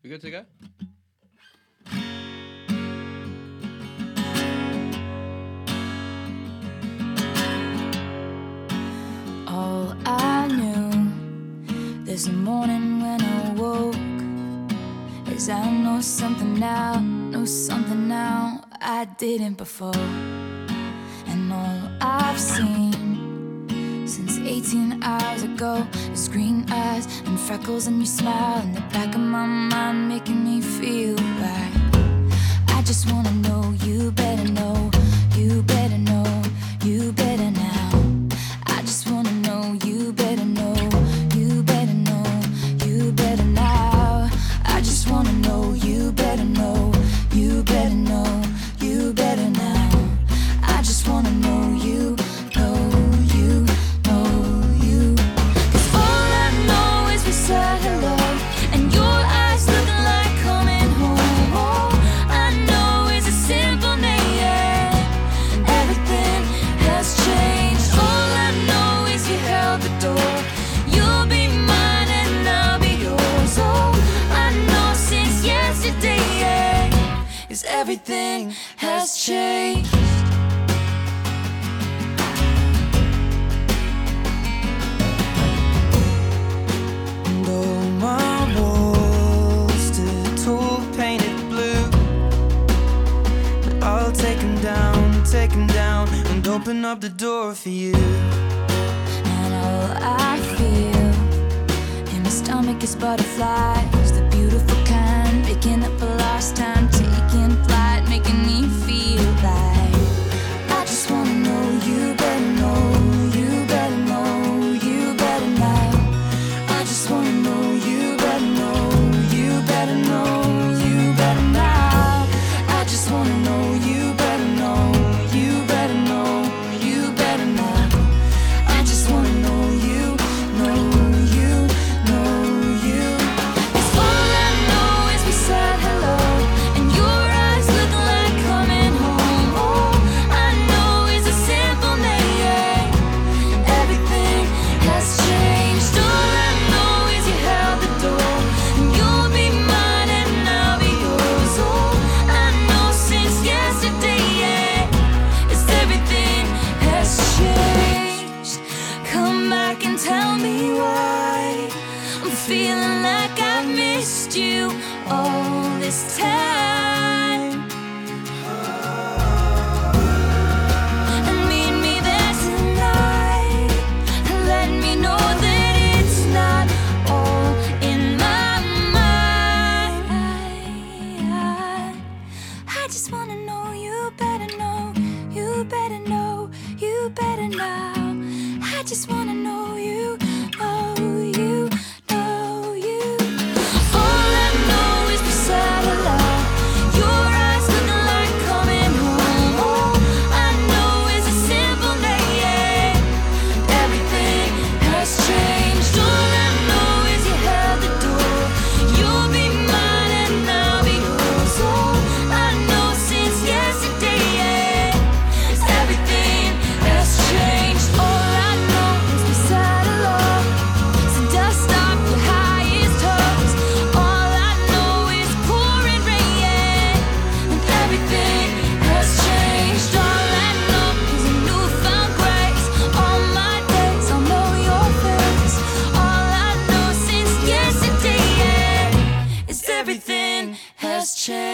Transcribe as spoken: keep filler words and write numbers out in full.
We good to go? All I knew this morning when I woke is I know something now, know something now I didn't before. And all I've seen since eighteen hours ago is green eyes and freckles and your smile in the back of my mind, making me feel right. I just wanna know, you better know, you better know, you better now. I just wanna know, you better know, you better know, you better now. I just wanna know, you better know, you better know, you better now. I just wanna know, you know, you know, you. 'Cause all I know is we said hello, and your eyes looking like coming home. All I know is a simple name, everything has changed. All I know is you held the door, you'll be mine and I'll be yours. All I know since yesterday is everything has changed. And all my walls stood tall, painted blue, but I'll take 'em down, take 'em down, and open up the door for you. And all I feel in my stomach is butterflies, the beautiful kind, picking up a lost time, taking flight, making me feel like I just wanna know, you better know, you better know, you better now. I just wanna know, you better know, you better know, you better now. I just wanna know, you better know, you better know, you better now. I just wanna know, you know, you know, you. 'Cause all I know is we said hello, and your eyes looking like coming home. All I know is a simple name, everything has changed. All I know is you held the door, and you'll be mine and I'll be yours. All I know since yesterday is everything has changed. Come back and tell me why I'm feeling like I've missed you all this time. And meet me there tonight, and let me know that it's not all in my mind. I, I just wanna know, you better know, you better know, you better now. I just wanna know, you know, you know, you. All I know is we said hello, your eyes looking like coming home. All I know is a simple name, everything has changed. All I know is you held the door, you'll be mine and I'll be yours. All I know since yesterday is everything has changed. All I know is we said hello, so dust off your highest hopes. All I know is pouring rain, and everything has changed. All I know is a newfound grace. All my days I'll know your face. All I know since yesterday is everything has changed.